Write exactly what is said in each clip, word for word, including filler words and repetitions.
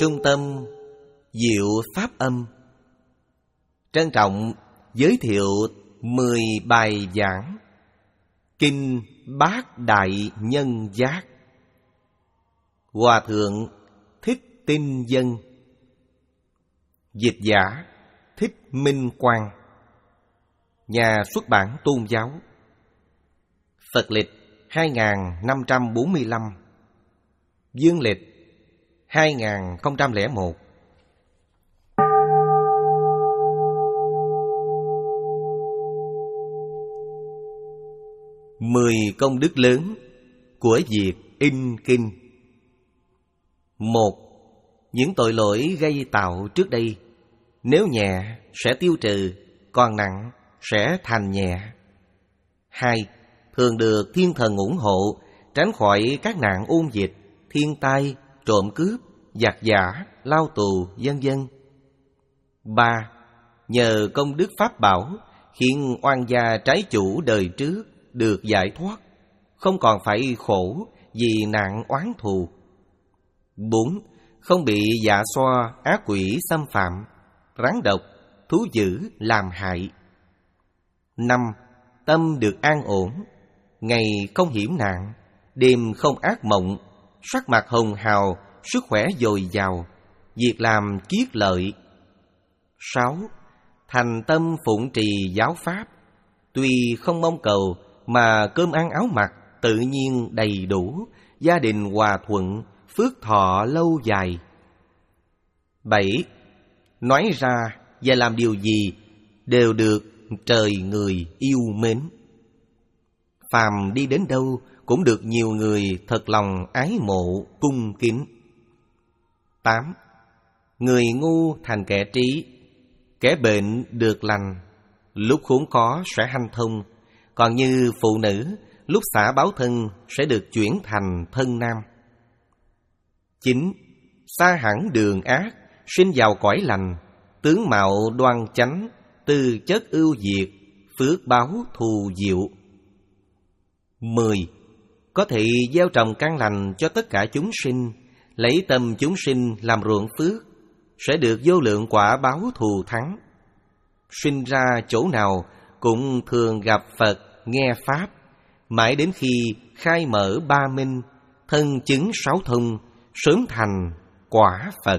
Trung tâm Diệu Pháp Âm trân trọng giới thiệu mười bài giảng Kinh Bát Đại Nhân Giác. Hòa Thượng Thích Tinh Dân, dịch giả Thích Minh Quang, nhà xuất bản Tôn giáo. Phật lịch hai nghìn năm trăm bốn mươi lăm, dương lịch hai nghìn không trăm lẻ một. Mười công đức lớn của việc in kinh. Một, những tội lỗi gây tạo trước đây, nếu nhẹ sẽ tiêu trừ, còn nặng sẽ thành nhẹ. Hai, thường được thiên thần ủng hộ, tránh khỏi các nạn ôn dịch, thiên tai, trộm cướp, giặc giả, lao tù, vân vân. Ba, nhờ công đức pháp bảo khiến oan gia trái chủ đời trước được giải thoát, không còn phải khổ vì nạn oán thù. Bốn, không bị dạ xoa ác quỷ xâm phạm, rắn độc, thú dữ làm hại. Năm, tâm được an ổn, ngày không hiểm nạn, đêm không ác mộng, sắc mặt hồng hào, sức khỏe dồi dào, việc làm kiết lợi. Sáu, thành tâm phụng trì giáo pháp, tuy không mong cầu mà cơm ăn áo mặc tự nhiên đầy đủ, gia đình hòa thuận, phước thọ lâu dài. Bảy, nói ra và làm điều gì đều được trời người yêu mến. Phàm đi đến đâu cũng được nhiều người thật lòng ái mộ cung kính. Tám, người ngu thành kẻ trí, kẻ bệnh được lành, lúc khốn khó sẽ hanh thông, còn như phụ nữ lúc xả báo thân sẽ được chuyển thành thân nam. Chín, xa hẳn đường ác, sinh vào cõi lành, tướng mạo đoan chánh, tư chất ưu việt, phước báo thù diệu. Mười, có thể gieo trồng căn lành cho tất cả chúng sinh, lấy tâm chúng sinh làm ruộng phước, sẽ được vô lượng quả báo thù thắng. Sinh ra chỗ nào cũng thường gặp Phật, nghe Pháp, mãi đến khi khai mở ba minh, thân chứng sáu thông, sớm thành quả Phật.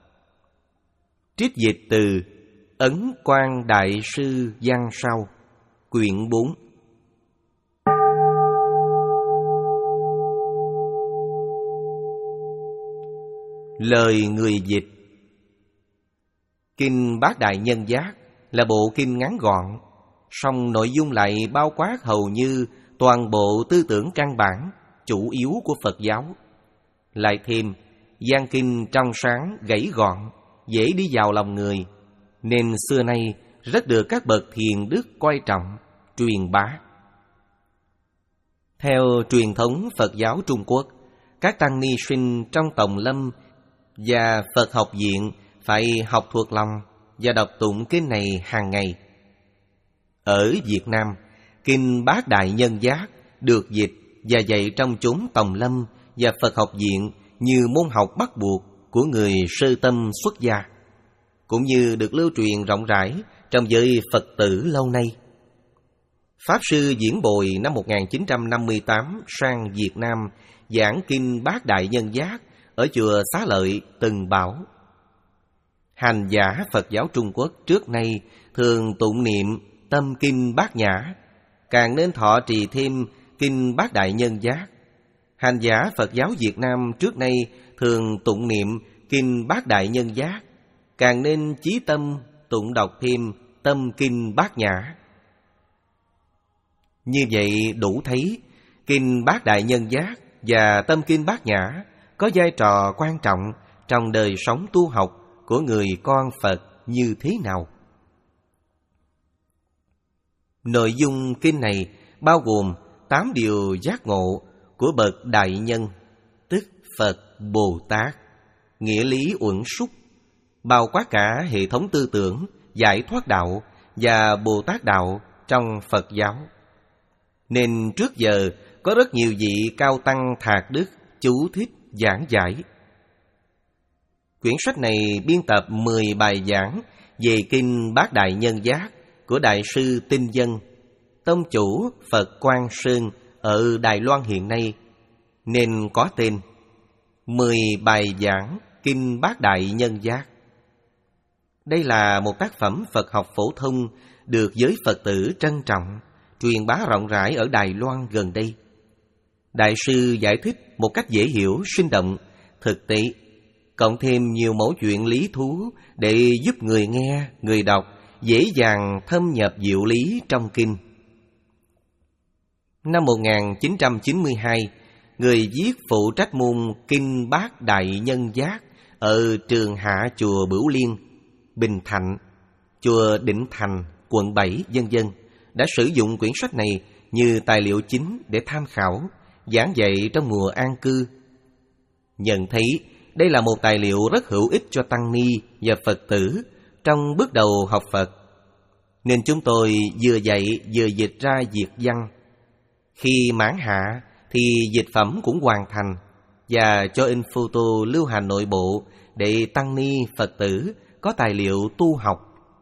Trích dịch từ Ấn Quang Đại Sư Văn Sau, quyển bốn. Lời người dịch. Kinh Bát Đại Nhân Giác là bộ kinh ngắn gọn, song nội dung lại bao quát hầu như toàn bộ tư tưởng căn bản, chủ yếu của Phật giáo. Lại thêm, văn kinh trong sáng, gãy gọn, dễ đi vào lòng người, nên xưa nay rất được các bậc thiền đức coi trọng, truyền bá. Theo truyền thống Phật giáo Trung Quốc, các tăng ni sinh trong Tòng Lâm và Phật học viện phải học thuộc lòng và đọc tụng kinh này hàng ngày. Ở Việt Nam, kinh Bát Đại Nhân Giác được dịch và dạy trong chốn Tòng Lâm và Phật học viện như môn học bắt buộc của người sơ tâm xuất gia, cũng như được lưu truyền rộng rãi trong giới Phật tử lâu nay. Pháp sư Diễn Bồi năm một nghìn chín trăm năm mươi tám sang Việt Nam giảng kinh Bát Đại Nhân Giác ở chùa Xá Lợi từng bảo: hành giả Phật giáo Trung Quốc trước nay thường tụng niệm tâm kinh Bát Nhã, càng nên thọ trì thêm kinh Bát Đại Nhân Giác. Hành giả Phật giáo Việt Nam trước nay thường tụng niệm kinh Bát Đại Nhân Giác, càng nên chí tâm tụng đọc thêm tâm kinh Bát Nhã. Như vậy đủ thấy kinh Bát Đại Nhân Giác và tâm kinh Bát Nhã có vai trò quan trọng trong đời sống tu học của người con Phật như thế nào. Nội dung kinh này bao gồm tám điều giác ngộ của bậc đại nhân, tức Phật Bồ Tát, nghĩa lý uẩn súc, bao quát cả hệ thống tư tưởng, giải thoát đạo và Bồ Tát đạo trong Phật giáo. Nên trước giờ có rất nhiều vị cao tăng thạc đức chú thích giảng giải. Quyển sách này biên tập mười bài giảng về Kinh Bát Đại Nhân Giác của Đại sư Tinh Dân, tông chủ Phật Quang Sơn ở Đài Loan hiện nay, nên có tên mười bài giảng Kinh Bát Đại Nhân Giác. Đây là một tác phẩm Phật học phổ thông được giới Phật tử trân trọng, truyền bá rộng rãi ở Đài Loan gần đây. Đại sư giải thích một cách dễ hiểu, sinh động, thực tế, cộng thêm nhiều mẫu chuyện lý thú để giúp người nghe, người đọc dễ dàng thâm nhập diệu lý trong kinh. Năm một nghìn chín trăm chín mươi hai, người viết phụ trách môn Kinh Bát Đại Nhân Giác ở Trường Hạ chùa Bửu Liên, Bình Thạnh, chùa Định Thành, quận bảy, vân vân đã sử dụng quyển sách này như tài liệu chính để tham khảo, giảng dạy trong mùa an cư. Nhận thấy đây là một tài liệu rất hữu ích cho tăng ni và Phật tử trong bước đầu học Phật, nên chúng tôi vừa dạy vừa dịch ra việt văn. Khi mãn hạ thì dịch phẩm cũng hoàn thành và cho in photo lưu hành nội bộ để tăng ni Phật tử có tài liệu tu học.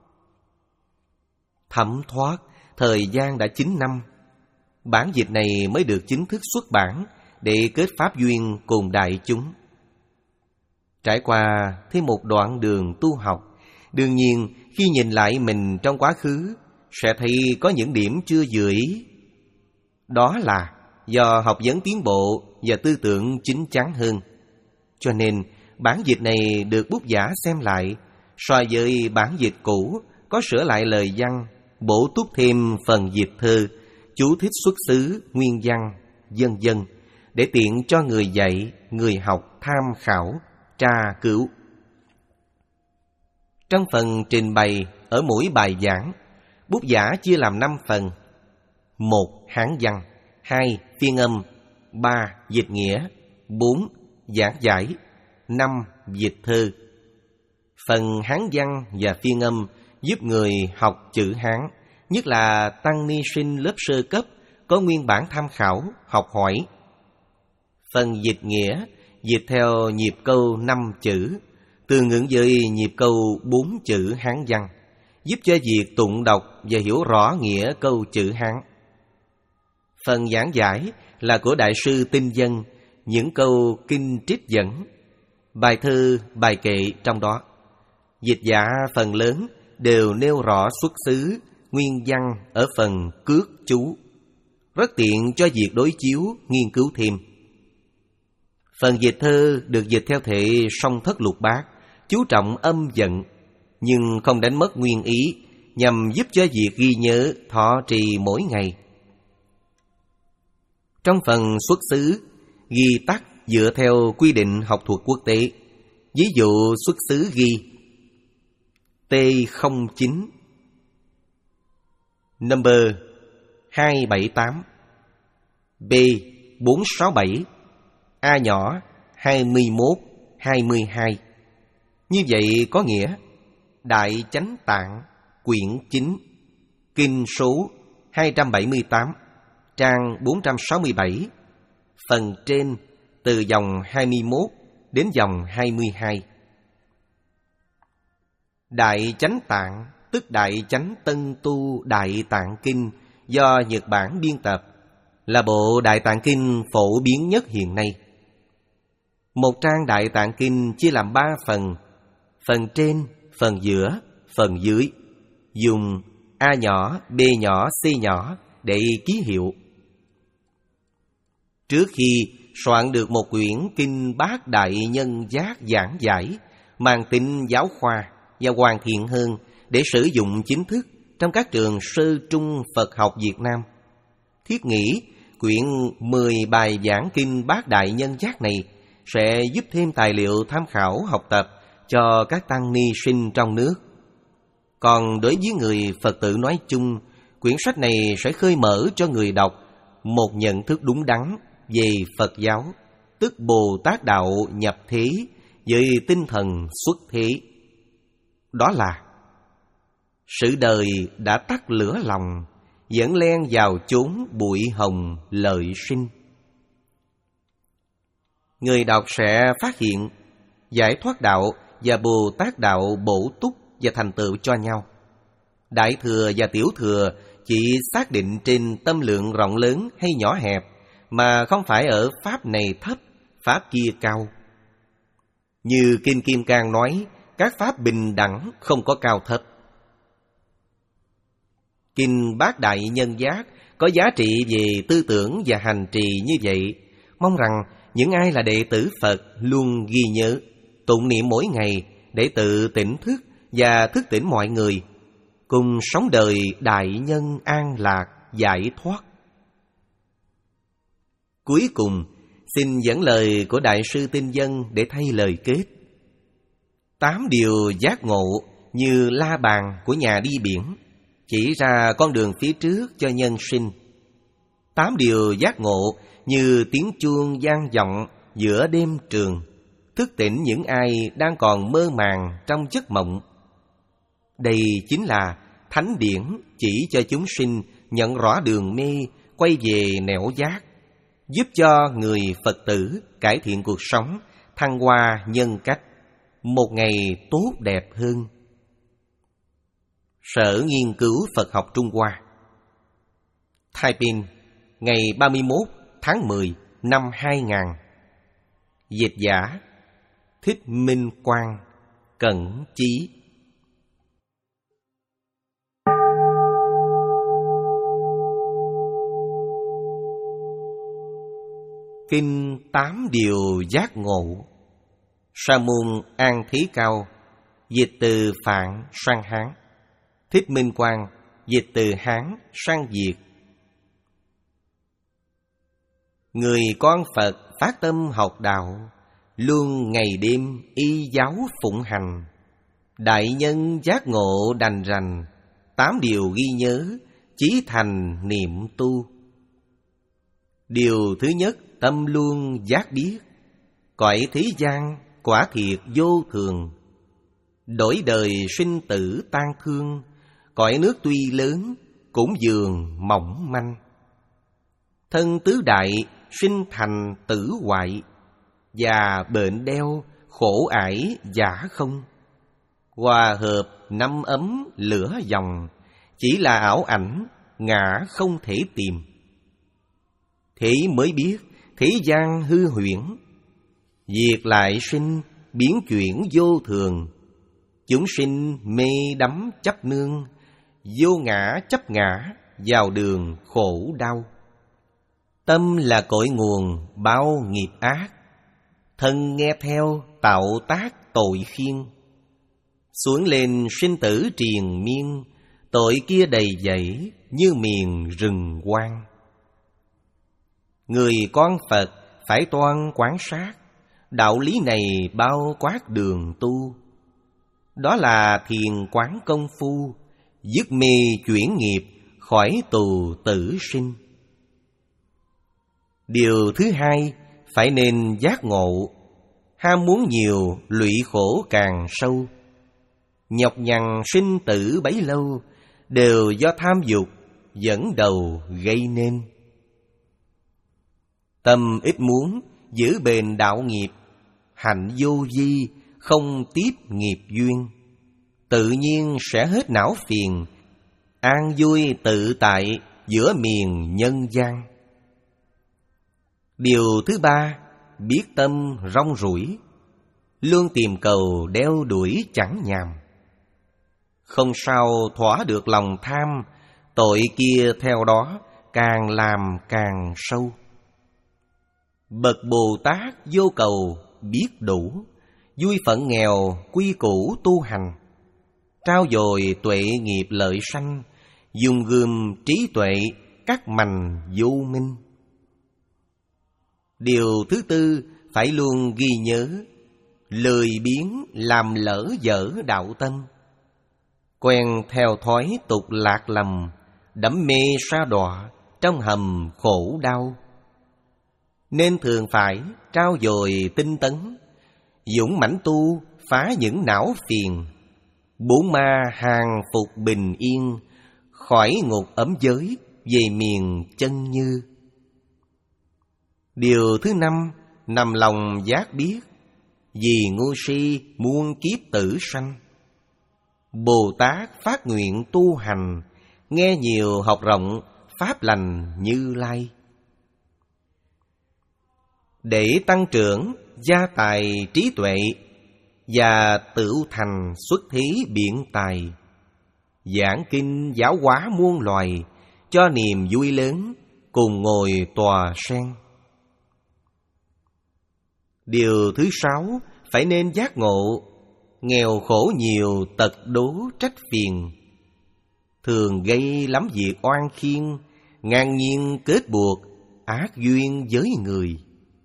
Thấm thoát thời gian đã chín năm, bản dịch này mới được chính thức xuất bản để kết pháp duyên cùng đại chúng. Trải qua thêm một đoạn đường tu học, đương nhiên khi nhìn lại mình trong quá khứ sẽ thấy có những điểm chưa vừa ý. Đó là do học vấn tiến bộ và tư tưởng chín chắn hơn. Cho nên bản dịch này được bút giả xem lại, so với bản dịch cũ có sửa lại lời văn, bổ túc thêm phần dịch thơ, chú thích xuất xứ, nguyên văn, vân vân để tiện cho người dạy, người học tham khảo, tra cứu. Trong phần trình bày ở mỗi bài giảng, bút giả chia làm năm phần: một. Hán văn, hai. Phiên âm, ba. Dịch nghĩa, bốn. Giảng giải, năm. Dịch thơ. Phần Hán văn và phiên âm giúp người học chữ Hán, nhất là tăng ni sinh lớp sơ cấp, có nguyên bản tham khảo, học hỏi. Phần dịch nghĩa dịch theo nhịp câu năm chữ, tương ứng với nhịp câu bốn chữ Hán văn, giúp cho việc tụng đọc và hiểu rõ nghĩa câu chữ Hán. Phần giảng giải là của Đại sư Tinh Dân, những câu kinh trích dẫn, bài thơ, bài kệ trong đó. Dịch giả phần lớn đều nêu rõ xuất xứ, nguyên văn ở phần cước chú, rất tiện cho việc đối chiếu, nghiên cứu thêm. Phần dịch thơ được dịch theo thể song thất lục bát, chú trọng âm vận, nhưng không đánh mất nguyên ý, nhằm giúp cho việc ghi nhớ, thọ trì mỗi ngày. Trong phần xuất xứ, ghi tắt dựa theo quy định học thuật quốc tế. Ví dụ xuất xứ ghi T không chín, number hai bảy tám, B bốn sáu bảy, A nhỏ hai mươi mốt, hai mươi hai. Như vậy có nghĩa Đại Chánh Tạng, quyển chín, kinh số hai trăm bảy mươi tám, trang bốn trăm sáu mươi bảy, phần trên từ dòng hai mươi mốt đến dòng hai mươi hai. Đại Chánh Tạng tức Đại Chánh Tân Tu Đại Tạng Kinh do Nhật Bản biên tập, là bộ Đại Tạng Kinh phổ biến nhất hiện nay. Một trang Đại Tạng Kinh chia làm ba phần: phần trên, phần giữa, phần dưới, dùng A nhỏ, B nhỏ, C nhỏ để ký hiệu. Trước khi soạn được một quyển Kinh Bát Đại Nhân Giác giảng giải, mang tính giáo khoa và hoàn thiện hơn để sử dụng chính thức trong các trường sơ trung Phật học Việt Nam, thiết nghĩ quyển mười bài giảng Kinh Bát Đại Nhân Giác này sẽ giúp thêm tài liệu tham khảo học tập cho các tăng ni sinh trong nước. Còn đối với người Phật tử nói chung, quyển sách này sẽ khơi mở cho người đọc một nhận thức đúng đắn về Phật giáo, tức Bồ Tát Đạo nhập thế với tinh thần xuất thế. Đó là sự đời đã tắt lửa lòng, dẫn len vào chốn bụi hồng lợi sinh. Người đọc sẽ phát hiện giải thoát đạo và Bồ Tát đạo bổ túc và thành tựu cho nhau. Đại thừa và tiểu thừa chỉ xác định trên tâm lượng rộng lớn hay nhỏ hẹp, mà không phải ở pháp này thấp, pháp kia cao. Như Kinh Kim Cang nói, các pháp bình đẳng, không có cao thấp. Kinh Bát Đại Nhân Giác có giá trị về tư tưởng và hành trì như vậy. Mong rằng những ai là đệ tử Phật luôn ghi nhớ, tụng niệm mỗi ngày để tự tỉnh thức và thức tỉnh mọi người, cùng sống đời đại nhân an lạc, giải thoát. Cuối cùng, xin dẫn lời của Đại sư Tinh Dân để thay lời kết. Tám điều giác ngộ như la bàn của nhà đi biển, chỉ ra con đường phía trước cho nhân sinh. Tám điều giác ngộ như tiếng chuông vang vọng giữa đêm trường, thức tỉnh những ai đang còn mơ màng trong giấc mộng. Đây chính là thánh điển chỉ cho chúng sinh nhận rõ đường mê, quay về nẻo giác, giúp cho người Phật tử cải thiện cuộc sống, thăng hoa nhân cách, một ngày tốt đẹp hơn. Sở Nghiên cứu Phật học Trung Hoa, Taiping, ngày ba mươi mốt tháng mười năm hai nghìn. Dịch giả Thích Minh Quang, Cẩn Chí. Kinh Tám Điều Giác Ngộ. Sa môn An Thí Cao dịch từ Phạn sang Hán, Thích Minh Quang dịch từ Hán sang Việt. Người con Phật phát tâm học đạo, luôn ngày đêm y giáo phụng hành. Đại nhân giác ngộ đành rành, tám điều ghi nhớ, chí thành niệm tu. Điều thứ nhất, tâm luôn giác biết, cõi thế gian quả thiệt vô thường. Đổi đời sinh tử tan thương, cõi nước tuy lớn cũng dường mỏng manh. Thân tứ đại sinh thành tử hoại, và bệnh đeo khổ ải giả không. Hòa hợp năm ấm lửa dòng, chỉ là ảo ảnh ngã không thể tìm. Thế mới biết thế gian hư huyễn, diệt lại sinh biến chuyển vô thường. Chúng sinh mê đắm chấp nương, vô ngã chấp ngã, vào đường khổ đau. Tâm là cội nguồn bao nghiệp ác, thân nghe theo tạo tác tội khiên. Xuống lên sinh tử triền miên, tội kia đầy dẫy như miền rừng hoang. Người con Phật phải toan quán sát, đạo lý này bao quát đường tu. Đó là thiền quán công phu, dứt mê chuyển nghiệp, khỏi tù tử sinh. Điều thứ hai, phải nên giác ngộ. Ham muốn nhiều, lụy khổ càng sâu. Nhọc nhằn sinh tử bấy lâu, đều do tham dục dẫn đầu gây nên. Tâm ít muốn, giữ bền đạo nghiệp. Hạnh vô vi, không tiếp nghiệp duyên. Tự nhiên sẽ hết não phiền, an vui tự tại giữa miền nhân gian. Điều thứ ba, biết tâm rong ruổi, luôn tìm cầu đeo đuổi chẳng nhàm. Không sao thỏa được lòng tham, tội kia theo đó càng làm càng sâu. Bậc Bồ Tát vô cầu biết đủ, vui phận nghèo quy củ tu hành. Trao dồi tuệ nghiệp lợi sanh, dùng gươm trí tuệ cắt mành vô minh. Điều thứ tư, phải luôn ghi nhớ, lười biếng làm lỡ dở đạo tâm. Quen theo thói tục lạc lầm, đắm mê sa đọa trong hầm khổ đau. Nên thường phải trao dồi tinh tấn, dũng mãnh tu phá những não phiền. Bốn ma hàng phục bình yên, khỏi ngục ấm giới về miền chân như. Điều thứ năm, nằm lòng giác biết, vì ngu si muôn kiếp tử sanh. Bồ Tát phát nguyện tu hành, nghe nhiều học rộng, pháp lành Như Lai. Để tăng trưởng gia tài trí tuệ, và tựu thành xuất thí biện tài, giảng kinh giáo hóa muôn loài, cho niềm vui lớn, cùng ngồi tòa sen. Điều thứ sáu, phải nên giác ngộ, nghèo khổ nhiều tật đố trách phiền, thường gây lắm việc oan khiên, ngang nhiên kết buộc, ác duyên với người.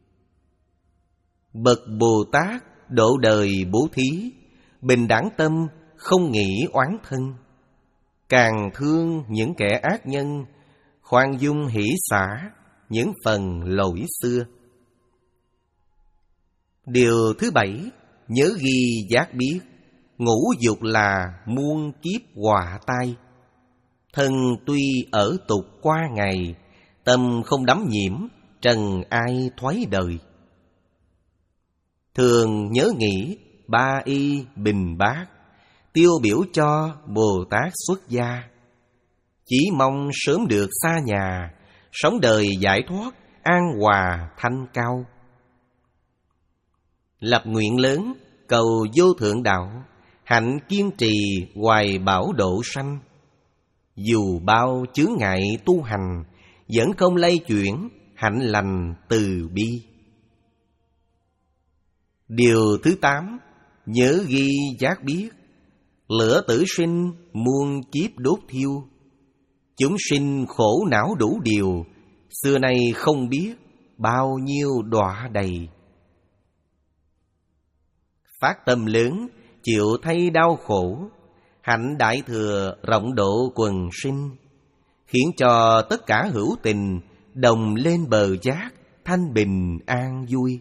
Bậc Bồ Tát độ đời bố thí, bình đẳng tâm, không nghĩ oán thân, càng thương những kẻ ác nhân, khoan dung hỷ xả những phần lỗi xưa. Điều thứ bảy, nhớ ghi giác biết, ngũ dục là muôn kiếp họa tai. Thân tuy ở tục qua ngày, tâm không đắm nhiễm, trần ai thoái đời. Thường nhớ nghĩ ba y bình bát, tiêu biểu cho Bồ Tát xuất gia. Chỉ mong sớm được xa nhà, sống đời giải thoát, an hòa thanh cao. Lập nguyện lớn, cầu vô thượng đạo, hạnh kiên trì hoài bảo độ sanh. Dù bao chướng ngại tu hành, vẫn không lay chuyển, hạnh lành từ bi. Điều thứ tám, nhớ ghi giác biết, lửa tử sinh muôn kiếp đốt thiêu. Chúng sinh khổ não đủ điều, xưa nay không biết bao nhiêu đọa đầy. Phát tâm lớn, chịu thay đau khổ, hạnh đại thừa rộng độ quần sinh, khiến cho tất cả hữu tình đồng lên bờ giác, thanh bình an vui.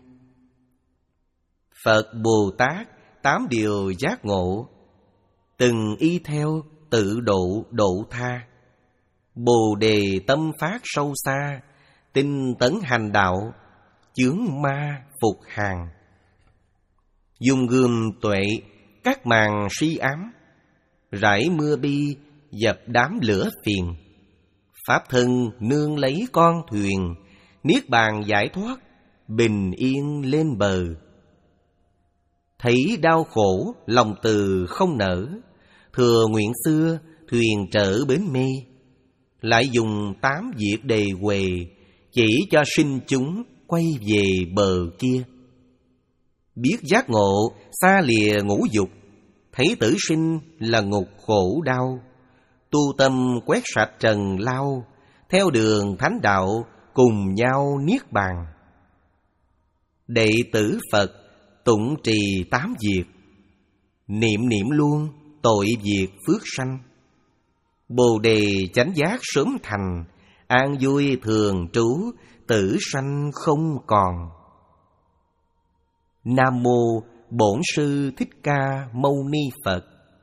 Phật Bồ Tát tám điều giác ngộ, từng y theo tự độ độ tha. Bồ đề tâm phát sâu xa, tinh tấn hành đạo, chướng ma phục hàng. Dùng gươm tuệ cắt màn si ám, rải mưa bi dập đám lửa phiền. Pháp thân nương lấy con thuyền, niết bàn giải thoát, bình yên lên bờ. Thấy đau khổ lòng từ không nở, thừa nguyện xưa thuyền trở bến mê. Lại dùng tám việc đề huề, chỉ cho sinh chúng quay về bờ kia. Biết giác ngộ xa lìa ngũ dục, thấy tử sinh là ngục khổ đau. Tu tâm quét sạch trần lao, theo đường thánh đạo cùng nhau niết bàn. Đệ tử Phật tụng trì tám việc, niệm niệm luôn tội việc phước sanh. Bồ đề chánh giác sớm thành, an vui thường trú, tử sanh không còn. Nam mô Bổn Sư Thích Ca Mâu Ni Phật.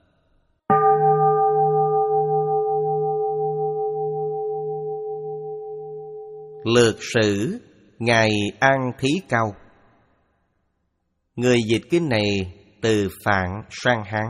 Lược sử Ngài An Thí Cao. Người dịch kinh này từ Phạn sang Hán.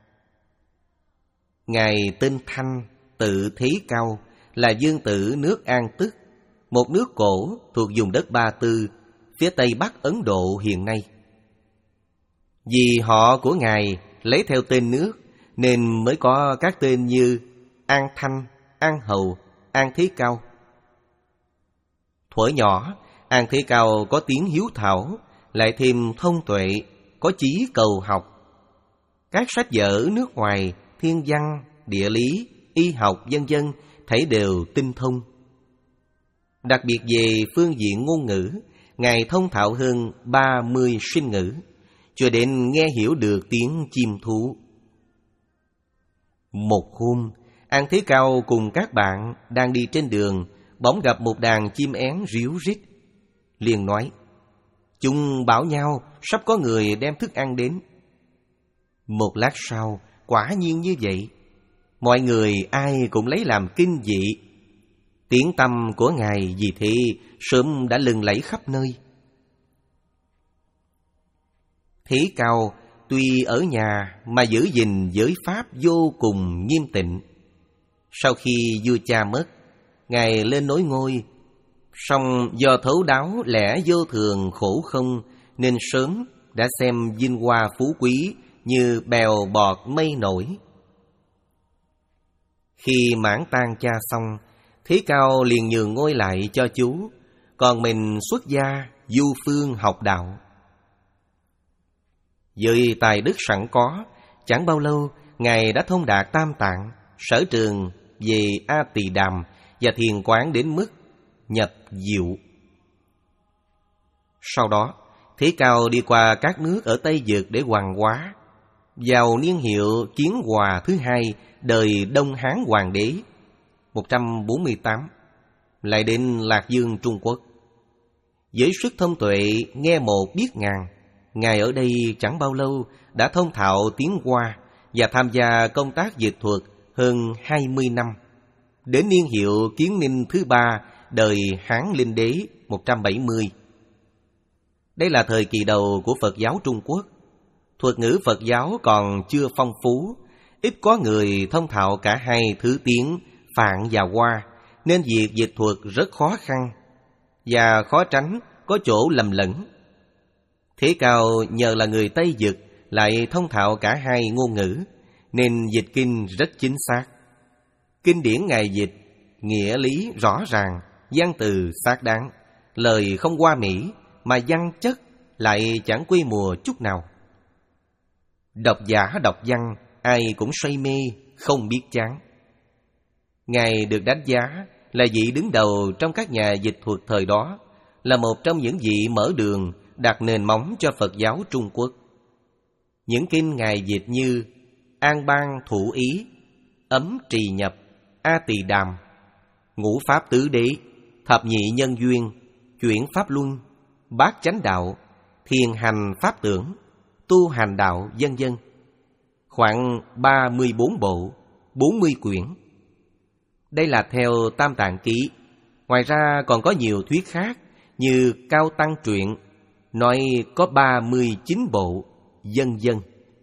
Ngài tên Thanh, tự Thí Cao, là dương tử nước An Tức, một nước cổ thuộc vùng đất Ba Tư, phía tây bắc Ấn Độ hiện nay. Vì họ của Ngài lấy theo tên nước, nên mới có các tên như An Thanh, An Hầu, An Thí Cao. Thuở nhỏ, An Thí Cao có tiếng hiếu thảo, lại thêm thông tuệ, có chí cầu học. Các sách vở nước ngoài, thiên văn, địa lý, y học vân vân thảy đều tinh thông. Đặc biệt về phương diện ngôn ngữ, Ngài thông thạo hơn ba mươi sinh ngữ, cho đến nghe hiểu được tiếng chim thú. Một hôm, An Thế Cao cùng các bạn đang đi trên đường, bỗng gặp một đàn chim én ríu rít. Liền nói: chúng bảo nhau sắp có người đem thức ăn đến. Một lát sau, quả nhiên như vậy. Mọi người ai cũng lấy làm kinh dị. Tiếng tăm của Ngài vì thế sớm đã lừng lẫy khắp nơi. Thế Cao tuy ở nhà mà giữ gìn giới pháp vô cùng nghiêm tịnh. Sau khi vua cha mất, Ngài lên nối ngôi, song do thấu đáo lẽ vô thường khổ không, nên sớm đã xem vinh hoa phú quý như bèo bọt mây nổi. Khi mãn tang cha xong, Thế Cao liền nhường ngôi lại cho chú, còn mình xuất gia du phương học đạo. Với tài đức sẵn có, chẳng bao lâu Ngài đã thông đạt tam tạng, sở trường về A Tỳ Đàm và thiền quán đến mức nhập diệu. Sau đó, Thế Cao đi qua các nước ở Tây Dực để hoàng hóa. Vào niên hiệu Kiến Hòa thứ hai đời Đông Hán Hoàng đế một trăm bốn mươi tám, lại đến Lạc Dương Trung Quốc. Với sức thông tuệ nghe một biết ngàn, Ngài ở đây chẳng bao lâu đã thông thạo tiếng Hoa và tham gia công tác dịch thuật hơn hai mươi năm. Đến niên hiệu Kiến Ninh thứ ba đời Hán Linh đế một trăm bảy mươi. Đây là thời kỳ đầu của Phật giáo Trung Quốc. Thuật ngữ Phật giáo còn chưa phong phú, ít có người thông thạo cả hai thứ tiếng Phạn và Hoa, nên việc dịch thuật rất khó khăn và khó tránh có chỗ lầm lẫn. Thế Cao nhờ là người Tây Dực lại thông thạo cả hai ngôn ngữ, nên dịch kinh rất chính xác. Kinh điển Ngài dịch nghĩa lý rõ ràng, văn từ xác đáng, lời không hoa mỹ mà văn chất lại chẳng quê mùa chút nào. Độc giả đọc văn ai cũng say mê, không biết chán. Ngài được đánh giá là vị đứng đầu trong các nhà dịch thuật thời đó, là một trong những vị mở đường đặt nền móng cho Phật giáo Trung Quốc. Những kinh Ngài dịch như An Bang Thủ Ý, Ấm Trì Nhập, A Tỳ Đàm, Ngũ Pháp Tứ Đế, Thập Nhị Nhân Duyên, Chuyển Pháp Luân, Bát Chánh Đạo, Thiền Hành Pháp Tưởng, Tu Hành Đạo, vân vân, khoảng ba mươi bốn bộ, bốn mươi quyển. Đây là theo Tam Tạng Ký. Ngoài ra còn có nhiều thuyết khác như Cao Tăng Truyện, nói có ba mươi chín bộ, vân vân.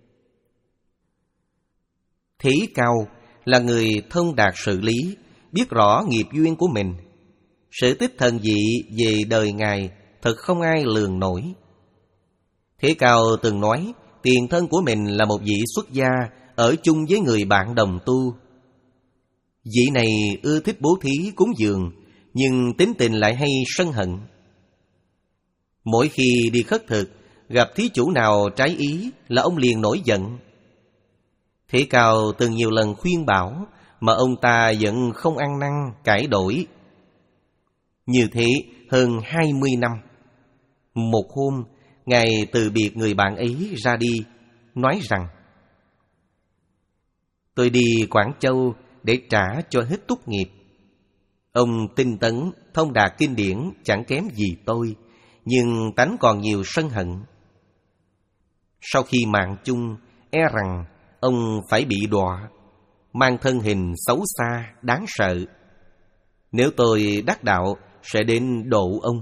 Thế Cao là người thông đạt sự lý, biết rõ nghiệp duyên của mình. Sự tích thần dị về đời Ngài thật không ai lường nổi. Thế Cao từng nói tiền thân của mình là một vị xuất gia ở chung với người bạn đồng tu. Vị này ưa thích bố thí cúng dường, nhưng tính tình lại hay sân hận. Mỗi khi đi khất thực, gặp thí chủ nào trái ý là ông liền nổi giận. Thế Cao từng nhiều lần khuyên bảo mà ông ta vẫn không ăn năn cải đổi. Như thế hơn hai mươi năm. Một hôm, Ngài từ biệt người bạn ấy ra đi, nói rằng: Tôi đi Quảng Châu để trả cho hết túc nghiệp. Ông tinh tấn, thông đạt kinh điển chẳng kém gì tôi, nhưng tánh còn nhiều sân hận. Sau khi mạng chung, e rằng ông phải bị đọa, mang thân hình xấu xa, đáng sợ. Nếu tôi đắc đạo, sẽ đến độ ông.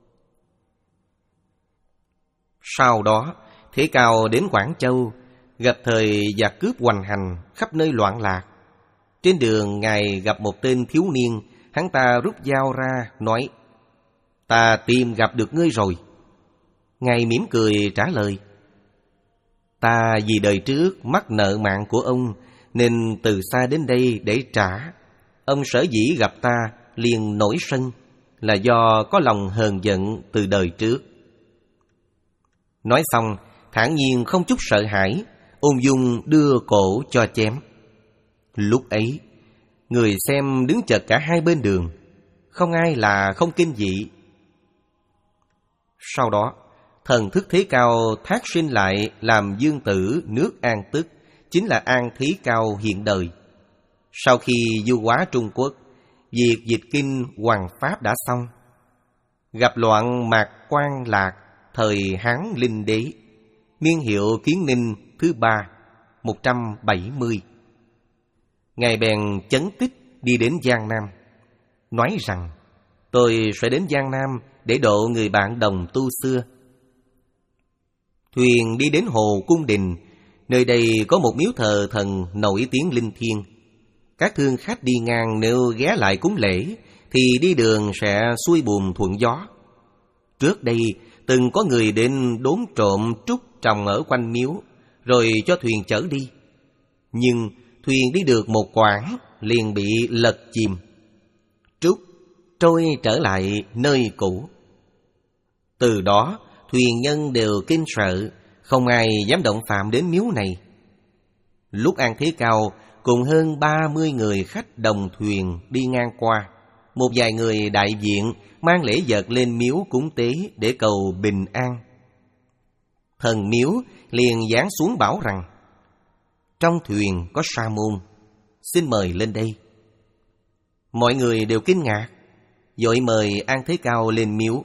Sau đó, Thế Cao đến Quảng Châu, gặp thời giặc cướp hoành hành, khắp nơi loạn lạc. Trên đường Ngài gặp một tên thiếu niên, hắn ta rút dao ra, nói: Ta tìm gặp được ngươi rồi. Ngài mỉm cười trả lời: Ta vì đời trước mắc nợ mạng của ông, nên từ xa đến đây để trả. Ông sở dĩ gặp ta liền nổi sân, là do có lòng hờn giận từ đời trước. Nói xong, thản nhiên không chút sợ hãi, ung dung đưa cổ cho chém. Lúc ấy, người xem đứng chật cả hai bên đường, không ai là không kinh dị. Sau đó, thần thức Thế Cao thác sinh lại làm dương tử nước An Tức, chính là An Thế Cao hiện đời. Sau khi du hóa Trung Quốc, việc dịch kinh Hoàng Pháp đã xong. Gặp loạn Mạc Quan Lạc thời Hán Linh Đế, niên hiệu Kiến Ninh thứ ba, một trăm bảy mươi. Ngài bèn chấn tích đi đến Giang Nam, nói rằng: Tôi sẽ đến Giang Nam để độ người bạn đồng tu xưa. Thuyền đi đến hồ Cung Đình. Nơi đây có một miếu thờ thần nổi tiếng linh thiêng. Các thương khách đi ngang nếu ghé lại cúng lễ thì đi đường sẽ xuôi buồm thuận gió. Trước đây từng có người đến đốn trộm trúc trồng ở quanh miếu, rồi cho thuyền chở đi. Nhưng thuyền đi được một quãng liền bị lật chìm. Trúc trôi trở lại nơi cũ. Từ đó thuyền nhân đều kinh sợ, không ai dám động phạm đến miếu này. Lúc An Thế Cao cùng hơn ba mươi người khách đồng thuyền đi ngang qua, một vài người đại diện mang lễ vật lên miếu cúng tế để cầu bình an. Thần miếu liền giáng xuống bảo rằng: trong thuyền có sa môn, xin mời lên đây. Mọi người đều kinh ngạc, vội mời An Thế Cao lên miếu.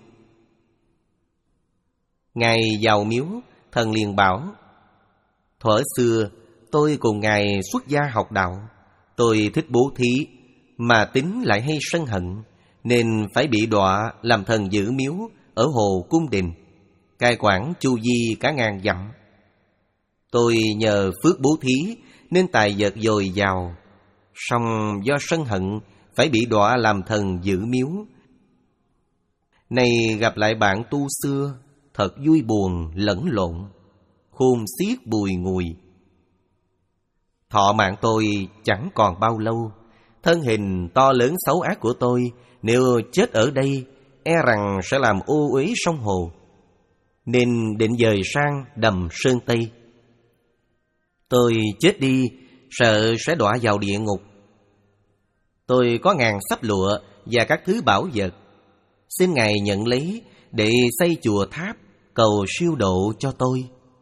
Ngài vào miếu, thần liền bảo: thuở xưa tôi cùng ngài xuất gia học đạo. Tôi thích bố thí, mà tính lại hay sân hận, nên phải bị đọa làm thần giữ miếu ở hồ Cung Đình, cai quản chu vi cả ngàn dặm. Tôi nhờ phước bố thí nên tài vật dồi dào, song do sân hận phải bị đọa làm thần giữ miếu. Này gặp lại bạn tu xưa, thật vui buồn lẫn lộn, khôn xiết bùi ngùi. Thọ mạng tôi chẳng còn bao lâu, thân hình to lớn xấu ác của tôi nếu chết ở đây, e rằng sẽ làm ô uế sông hồ, nên định dời sang đầm Sơn Tây. Tôi chết đi, sợ sẽ đọa vào địa ngục. Tôi có ngàn sắp lụa và các thứ bảo vật, xin ngài nhận lấy để xây chùa tháp cầu siêu độ cho tôi.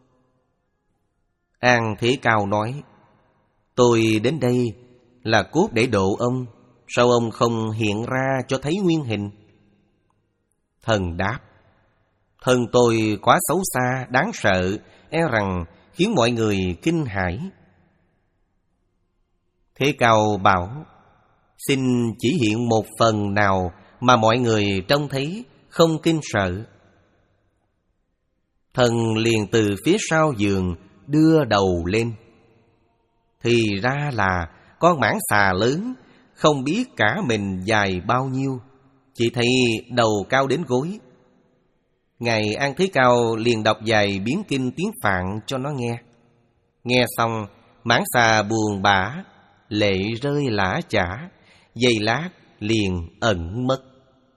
An Thế Cao nói: tôi đến đây là cốt để độ ông, sao ông không hiện ra cho thấy nguyên hình? Thần đáp: thân tôi quá xấu xa, đáng sợ, e rằng khiến mọi người kinh hãi. Thế Cao bảo: xin chỉ hiện một phần nào mà mọi người trông thấy không kinh sợ. Thần liền từ phía sau giường đưa đầu lên. Thì ra là con mãng xà lớn, không biết cả mình dài bao nhiêu, chỉ thấy đầu cao đến gối. Ngài An Thế Cao liền đọc vài biến kinh tiếng Phạn cho nó nghe. Nghe xong, mãng xà buồn bã, lệ rơi lã chã, giây lát liền ẩn mất.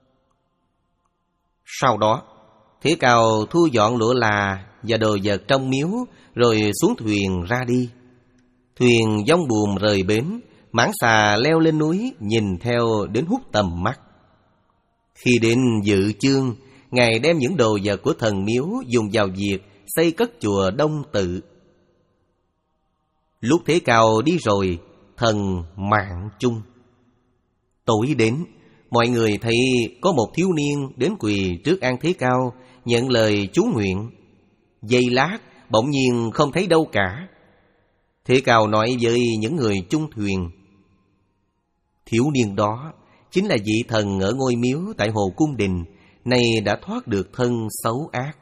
Sau đó, Thế Cao thu dọn lụa là và đồ vật trong miếu, rồi xuống thuyền ra đi. Thuyền giông buồm rời bến, mãng xà leo lên núi nhìn theo đến hút tầm mắt. Khi đến Dự Chương, ngài đem những đồ vật của thần miếu dùng vào việc xây cất chùa Đông Tự. Lúc Thế Cao đi rồi, thần mạng chung. Tối đến, mọi người thấy có một thiếu niên đến quỳ trước An Thế Cao nhận lời chú nguyện. Giây lát bỗng nhiên không thấy đâu cả. Thế Cao nói với những người chung thuyền: thiếu niên đó chính là vị thần ở ngôi miếu tại hồ Cung Đình, nay đã thoát được thân xấu ác.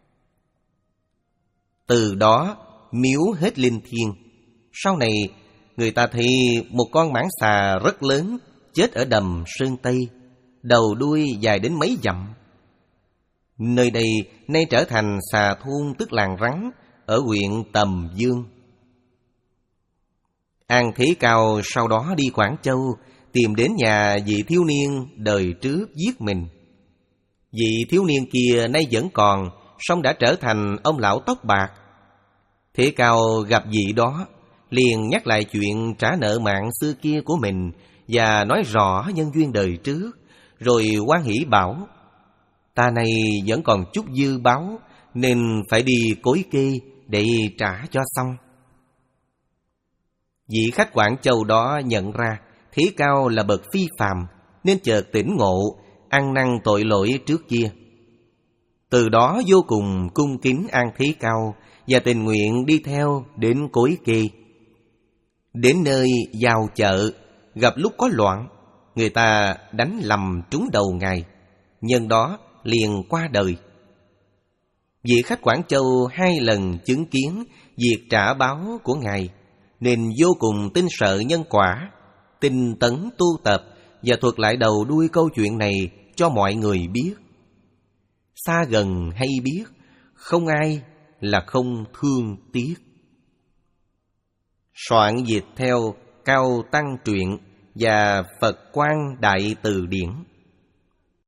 Từ đó miếu hết linh thiêng. Sau này người ta thấy một con mãng xà rất lớn chết ở đầm Sơn Tây, đầu đuôi dài đến mấy dặm. Nơi đây nay trở thành Xà Thôn, tức làng rắn, ở huyện Tầm Dương. An Thế Cao sau đó đi Quảng Châu, tìm đến nhà vị thiếu niên đời trước giết mình. Vị thiếu niên kia nay vẫn còn, song đã trở thành ông lão tóc bạc. Thế Cao gặp vị đó, liền nhắc lại chuyện trả nợ mạng xưa kia của mình và nói rõ nhân duyên đời trước, rồi hoan hỉ bảo: ta này vẫn còn chút dư báo, nên phải đi cối kê để trả cho xong. Vị khách Quảng Châu đó nhận ra Thế Cao là bậc phi phàm, nên chợt tỉnh ngộ, ăn năn tội lỗi trước kia. Từ đó vô cùng cung kính An Thế Cao và tình nguyện đi theo đến cối kê. Đến nơi vào chợ, gặp lúc có loạn, người ta đánh lầm trúng đầu ngài, nhân đó liền qua đời. Vị khách Quảng Châu hai lần chứng kiến việc trả báo của Ngài, nên vô cùng tin sợ nhân quả, tinh tấn tu tập và thuật lại đầu đuôi câu chuyện này cho mọi người biết. Xa gần hay biết, không ai là không thương tiếc. Soạn dịch theo Cao Tăng Truyện và Phật Quang Đại Từ Điển.